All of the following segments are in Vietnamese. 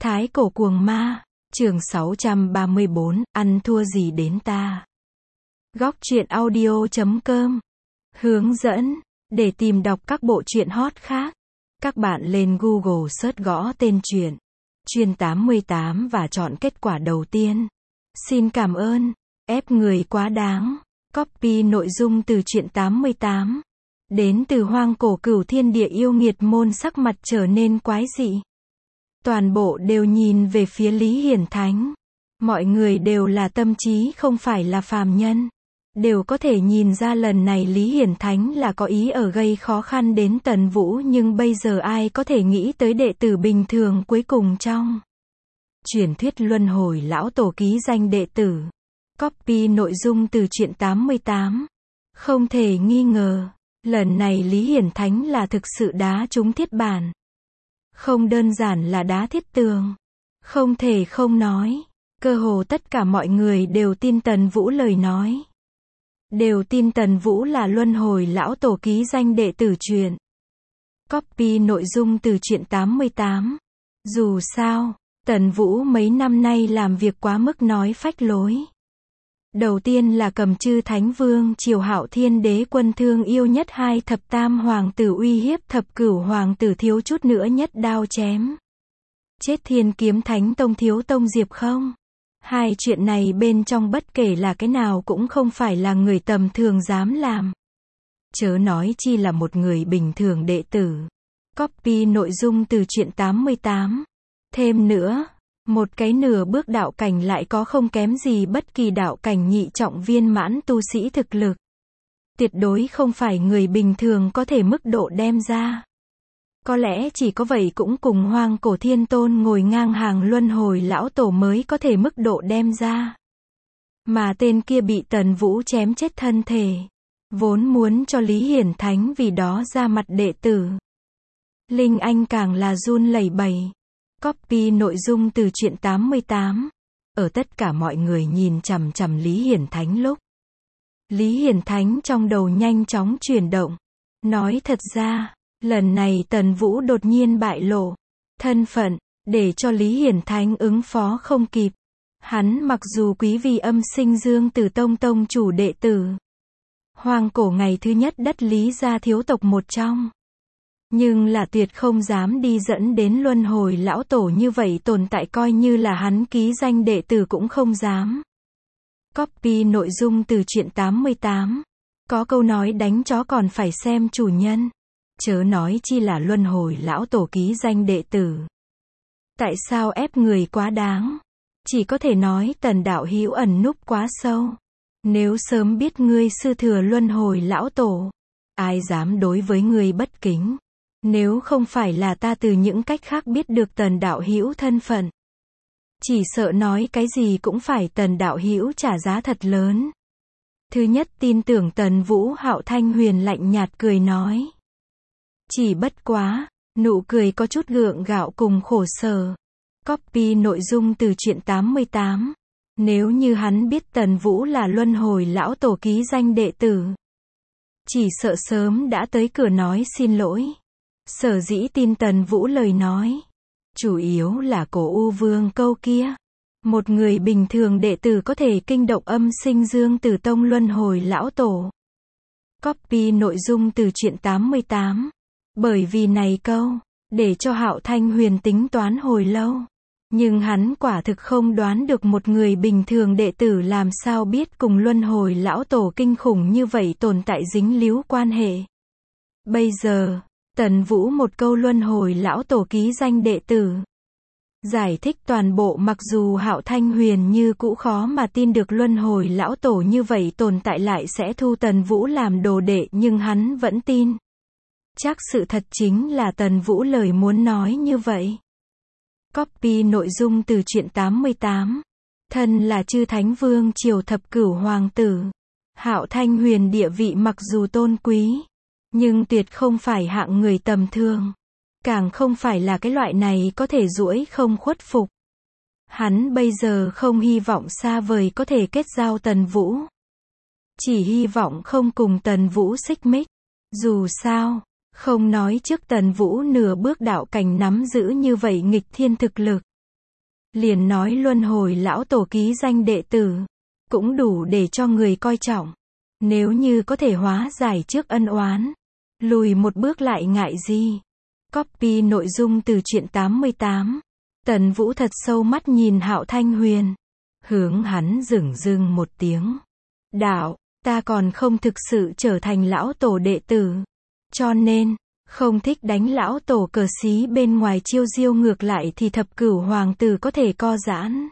Thái cổ cuồng ma, chương 634, ăn thua gì đến ta. Góc truyện audio.com. Hướng dẫn, để tìm đọc các bộ truyện hot khác, các bạn lên Google search gõ tên truyện Chuyên 88 và chọn kết quả đầu tiên. Xin cảm ơn. Ép người quá đáng. Copy nội dung từ truyện 88. Đến từ hoang cổ cửu thiên địa yêu nghiệt môn sắc mặt trở nên quái dị. Toàn bộ đều nhìn về phía Lý Hiển Thánh. Mọi người đều là tâm trí không phải là phàm nhân. Đều có thể nhìn ra lần này Lý Hiển Thánh là có ý ở gây khó khăn đến Tần Vũ, nhưng bây giờ ai có thể nghĩ tới đệ tử bình thường cuối cùng trong truyền thuyết luân hồi lão tổ ký danh đệ tử. Copy nội dung từ truyện 88. Không thể nghi ngờ, lần này Lý Hiển Thánh là thực sự đá trúng thiết bản. Không đơn giản là đá thiết tường. Không thể không nói, cơ hồ tất cả mọi người đều tin Tần Vũ lời nói. Đều tin Tần Vũ là luân hồi lão tổ ký danh đệ tử truyền. Copy nội dung từ truyện 88. Dù sao, Tần Vũ mấy năm nay làm việc quá mức nói phách lối. Đầu tiên là cầm Chư Thánh Vương Triều Hạo Thiên Đế quân thương yêu nhất hai thập tam hoàng tử, uy hiếp thập cửu hoàng tử thiếu chút nữa nhất đao chém chết Thiên Kiếm Thánh Tông thiếu tông Diệp Không. Hai chuyện này bên trong bất kể là cái nào cũng không phải là người tầm thường dám làm. Chớ nói chi là một người bình thường đệ tử. Copy nội dung từ truyện 88. Thêm nữa, một cái nửa bước đạo cảnh lại có không kém gì bất kỳ đạo cảnh nhị trọng viên mãn tu sĩ thực lực. Tuyệt đối không phải người bình thường có thể mức độ đem ra. Có lẽ chỉ có vậy cũng cùng hoang cổ thiên tôn ngồi ngang hàng luân hồi lão tổ mới có thể mức độ đem ra. Mà tên kia bị Tần Vũ chém chết thân thể. Vốn muốn cho Lý Hiển Thánh vì đó ra mặt đệ tử. Linh Anh càng là run lẩy bẩy. Copy nội dung từ truyện 88. Ở tất cả mọi người nhìn chằm chằm Lý Hiển Thánh lúc, Lý Hiển Thánh trong đầu nhanh chóng chuyển động. Nói thật ra, lần này Tần Vũ đột nhiên bại lộ thân phận, để cho Lý Hiển Thánh ứng phó không kịp. Hắn mặc dù quý vì âm sinh Dương Tử Tông tông chủ đệ tử, hoang cổ ngày thứ nhất đất Lý gia thiếu tộc một trong, nhưng là tuyệt không dám đi dẫn đến luân hồi lão tổ như vậy tồn tại, coi như là hắn ký danh đệ tử cũng không dám. Copy nội dung từ truyện 88. Có câu nói đánh chó còn phải xem chủ nhân. Chớ nói chi là luân hồi lão tổ ký danh đệ tử. Tại sao ép người quá đáng? Chỉ có thể nói Tần đạo hữu ẩn núp quá sâu. Nếu sớm biết ngươi sư thừa luân hồi lão tổ, ai dám đối với ngươi bất kính? Nếu không phải là ta từ những cách khác biết được Tần đạo hữu thân phận, chỉ sợ nói cái gì cũng phải Tần đạo hữu trả giá thật lớn. Thứ nhất tin tưởng Tần Vũ. Hạo Thanh Huyền lạnh nhạt cười nói. Chỉ bất quá, nụ cười có chút gượng gạo cùng khổ sở. Copy nội dung từ truyện 88. Nếu như hắn biết Tần Vũ là luân hồi lão tổ ký danh đệ tử, chỉ sợ sớm đã tới cửa nói xin lỗi. Sở dĩ tin Tần Vũ lời nói, chủ yếu là cổ U Vương câu kia. Một người bình thường đệ tử có thể kinh động âm sinh Dương Tử Tông luân hồi lão tổ. Copy nội dung từ truyện 88. Bởi vì này câu, để cho Hạo Thanh Huyền tính toán hồi lâu. Nhưng hắn quả thực không đoán được một người bình thường đệ tử làm sao biết cùng luân hồi lão tổ kinh khủng như vậy tồn tại dính líu quan hệ. Bây giờ, Tần Vũ một câu luân hồi lão tổ ký danh đệ tử giải thích toàn bộ, mặc dù Hạo Thanh Huyền như cũ khó mà tin được luân hồi lão tổ như vậy tồn tại lại sẽ thu Tần Vũ làm đồ đệ, nhưng hắn vẫn tin. Chắc sự thật chính là Tần Vũ lời muốn nói như vậy. Copy nội dung từ truyện 88. Thân là Chư Thánh Vương Triều thập cửu hoàng tử, Hạo Thanh Huyền địa vị mặc dù tôn quý, nhưng tuyệt không phải hạng người tầm thường. Càng không phải là cái loại này có thể duỗi không khuất phục. Hắn bây giờ không hy vọng xa vời có thể kết giao Tần Vũ. Chỉ hy vọng không cùng Tần Vũ xích mích. Dù sao, không nói trước Tần Vũ nửa bước đạo cảnh nắm giữ như vậy nghịch thiên thực lực, liền nói luân hồi lão tổ ký danh đệ tử, cũng đủ để cho người coi trọng. Nếu như có thể hóa giải trước ân oán, lùi một bước lại ngại gì. Copy nội dung từ truyện 88. Tần Vũ thật sâu mắt nhìn Hạo Thanh Huyền, hướng hắn dửng dưng một tiếng. Đạo, ta còn không thực sự trở thành lão tổ đệ tử, cho nên không thích đánh lão tổ cờ xí bên ngoài chiêu diêu, ngược lại thì thập cửu hoàng tử có thể co giãn,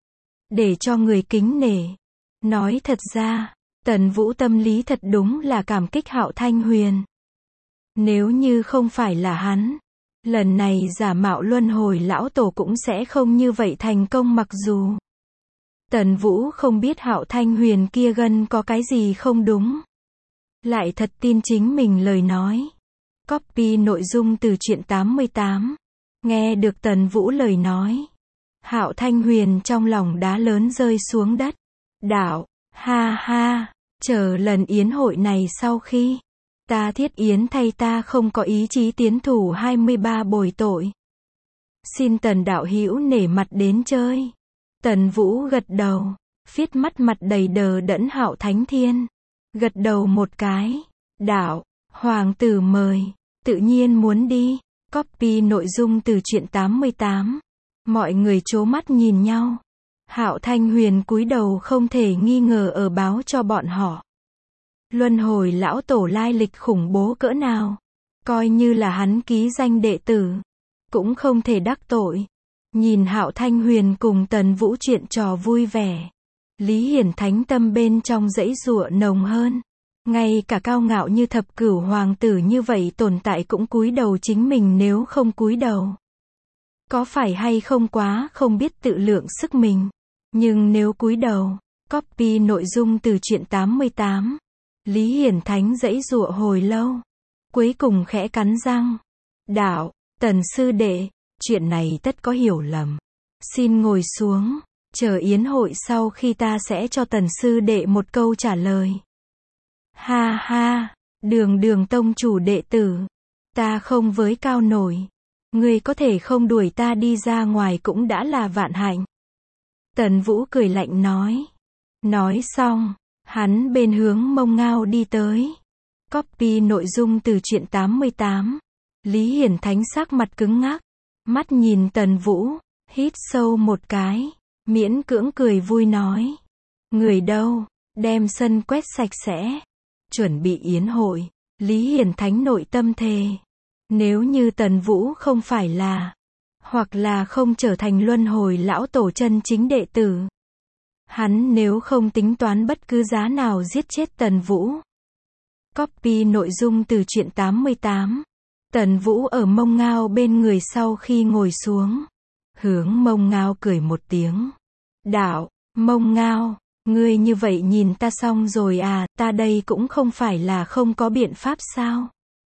để cho người kính nể. Nói thật ra, Tần Vũ tâm lý thật đúng là cảm kích Hạo Thanh Huyền. Nếu như không phải là hắn, lần này giả mạo luân hồi lão tổ cũng sẽ không như vậy thành công. Mặc dù Tần Vũ không biết Hạo Thanh Huyền kia gân có cái gì không đúng, lại thật tin chính mình lời nói. Copy nội dung từ truyện 88. Nghe được Tần Vũ lời nói, Hạo Thanh Huyền trong lòng đá lớn rơi xuống đất. Đạo, ha ha, chờ lần yến hội này sau khi ta thiết yến thay ta không có ý chí tiến thủ 23 bồi tội. Xin Tần đạo hữu nể mặt đến chơi. Tần Vũ gật đầu, phiết mắt mặt đầy đờ đẫn Hạo Thánh Thiên. Gật đầu một cái. Đạo, hoàng tử mời, tự nhiên muốn đi. Copy nội dung từ truyện 88. Mọi người trố mắt nhìn nhau. Hạo Thanh Huyền cúi đầu không thể nghi ngờ ở báo cho bọn họ. Luân hồi lão tổ lai lịch khủng bố cỡ nào, coi như là hắn ký danh đệ tử, cũng không thể đắc tội. Nhìn Hạo Thanh Huyền cùng Tần Vũ chuyện trò vui vẻ, Lý Hiển Thánh tâm bên trong dãy giụa nồng hơn. Ngay cả cao ngạo như thập cửu hoàng tử như vậy tồn tại cũng cúi đầu, chính mình nếu không cúi đầu, có phải hay không quá không biết tự lượng sức mình. Nhưng nếu cúi đầu, copy nội dung từ truyện 88. Lý Hiển Thánh dãy giụa hồi lâu, cuối cùng khẽ cắn răng. Đạo, Tần sư đệ, chuyện này tất có hiểu lầm. Xin ngồi xuống, chờ yến hội sau khi ta sẽ cho Tần sư đệ một câu trả lời. Ha ha, Đường tông chủ đệ tử, ta không với cao nổi. Ngươi có thể không đuổi ta đi ra ngoài cũng đã là vạn hạnh. Tần Vũ cười lạnh nói. Nói xong, hắn bên hướng Mông Ngao đi tới. Copy nội dung từ truyện 88. Lý Hiển Thánh sắc mặt cứng ngắc, mắt nhìn Tần Vũ, hít sâu một cái, miễn cưỡng cười vui nói. Người đâu, đem sân quét sạch sẽ, chuẩn bị yến hội. Lý Hiển Thánh nội tâm thề, nếu như Tần Vũ không phải là, hoặc là không trở thành luân hồi lão tổ chân chính đệ tử, hắn nếu không tính toán bất cứ giá nào giết chết Tần Vũ. Copy nội dung từ truyện 88. Tần Vũ ở Mông Ngao bên người sau khi ngồi xuống, hướng Mông Ngao cười một tiếng. Đạo, Mông Ngao, ngươi như vậy nhìn ta xong rồi à, ta đây cũng không phải là không có biện pháp sao?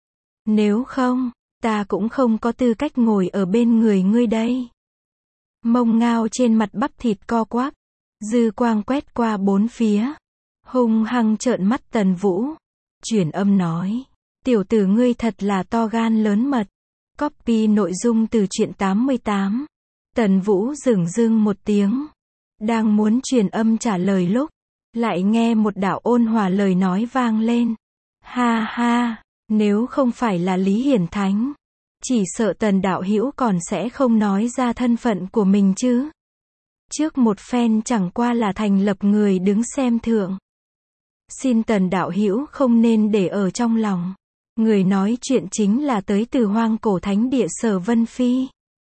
Nếu không, ta cũng không có tư cách ngồi ở bên người ngươi đây. Mông Ngao trên mặt bắp thịt co quắp, dư quang quét qua bốn phía, hung hăng trợn mắt Tần Vũ, chuyển âm nói. Tiểu tử ngươi thật là to gan lớn mật. Copy nội dung từ truyện 88. Tần Vũ dửng dưng một tiếng, đang muốn truyền âm trả lời lúc, lại nghe một đạo ôn hòa lời nói vang lên. Ha ha, nếu không phải là Lý Hiển Thánh, chỉ sợ Tần đạo hữu còn sẽ không nói ra thân phận của mình chứ. Trước một phen chẳng qua là thành lập người đứng xem thượng. Xin Tần đạo hữu không nên để ở trong lòng. Người nói chuyện chính là tới từ hoang cổ thánh địa Sở Vân Phi.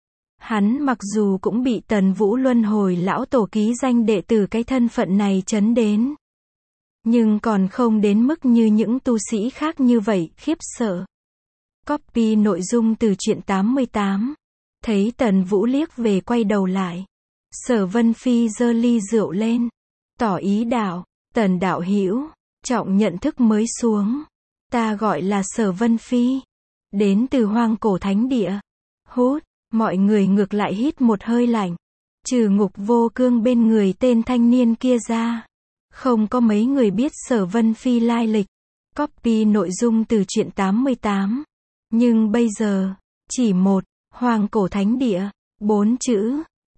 Hắn mặc dù cũng bị Tần Vũ luân hồi lão tổ ký danh đệ tử cái thân phận này chấn đến, nhưng còn không đến mức như những tu sĩ khác như vậy khiếp sợ. Copy nội dung từ truyện 88. Thấy Tần Vũ liếc về quay đầu lại, Sở Vân Phi giơ ly rượu lên, tỏ ý đạo. Tần đạo hữu, trọng nhận thức mới xuống. Ta gọi là Sở Vân Phi, đến từ hoang cổ thánh địa. Hút, mọi người ngược lại hít một hơi lạnh. Trừ Ngục Vô Cương bên người tên thanh niên kia ra, không có mấy người biết Sở Vân Phi lai lịch. Copy nội dung từ truyện 88. Nhưng bây giờ, chỉ một, hoang cổ thánh địa, 4 chữ,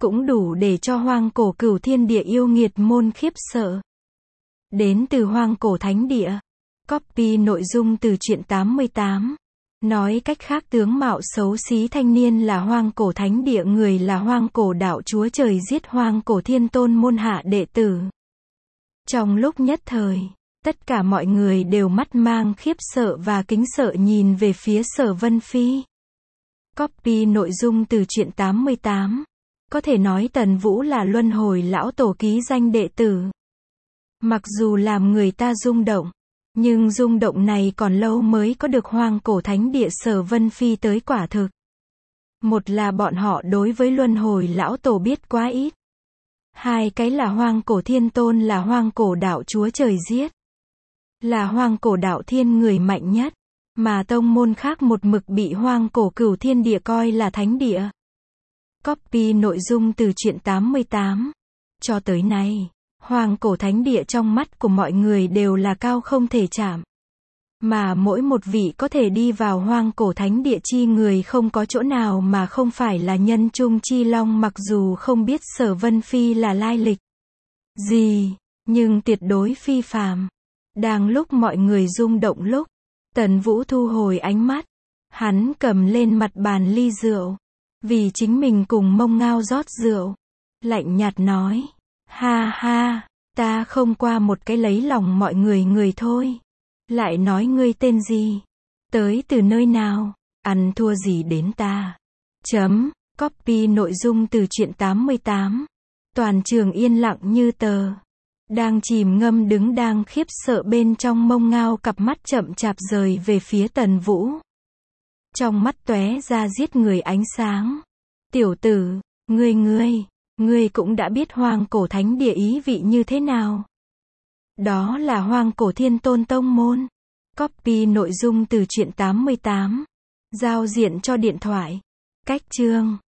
cũng đủ để cho hoang cổ cửu thiên địa yêu nghiệt môn khiếp sợ. Đến từ hoang cổ thánh địa. Copy nội dung từ truyện 88. Nói cách khác, tướng mạo xấu xí thanh niên là hoang cổ thánh địa, người là hoang cổ đạo chúa trời giết hoang cổ thiên tôn môn hạ đệ tử. Trong lúc nhất thời, tất cả mọi người đều mắt mang khiếp sợ và kính sợ nhìn về phía Sở Vân Phi. Copy nội dung từ truyện 88. Có thể nói Tần Vũ là luân hồi lão tổ ký danh đệ tử. Mặc dù làm người ta rung động, nhưng rung động này còn lâu mới có được hoang cổ thánh địa Sở Vân Phi tới quả thực. Một là bọn họ đối với luân hồi lão tổ biết quá ít. Hai cái là hoang cổ thiên tôn là hoang cổ đạo chúa trời giết. Là hoang cổ đạo thiên người mạnh nhất. Mà tông môn khác một mực bị hoang cổ cửu thiên địa coi là thánh địa. Copy nội dung từ truyện 88. Cho tới nay, hoang cổ thánh địa trong mắt của mọi người đều là cao không thể chạm. Mà mỗi một vị có thể đi vào hoang cổ thánh địa chi người không có chỗ nào mà không phải là nhân trung chi long, mặc dù không biết Sở Vân Phi là lai lịch gì, nhưng tuyệt đối phi phàm. Đang lúc mọi người rung động lúc, Tần Vũ thu hồi ánh mắt. Hắn cầm lên mặt bàn ly rượu. Vì chính mình cùng Mông Ngao rót rượu. Lạnh nhạt nói. Ha ha, ta không qua một cái lấy lòng mọi người thôi. Lại nói ngươi tên gì? Tới từ nơi nào? Ăn thua gì đến ta? Copy nội dung từ truyện 88. Toàn trường yên lặng như tờ. Đang chìm ngâm đứng đang khiếp sợ bên trong, Mông Ngao cặp mắt chậm chạp rời về phía Tần Vũ. Trong mắt tóe ra giết người ánh sáng. Tiểu tử, ngươi cũng đã biết hoang cổ thánh địa ý vị như thế nào. Đó là hoang cổ thiên tôn tông môn. Copy nội dung từ truyện 88. Giao diện cho điện thoại. Cách chương.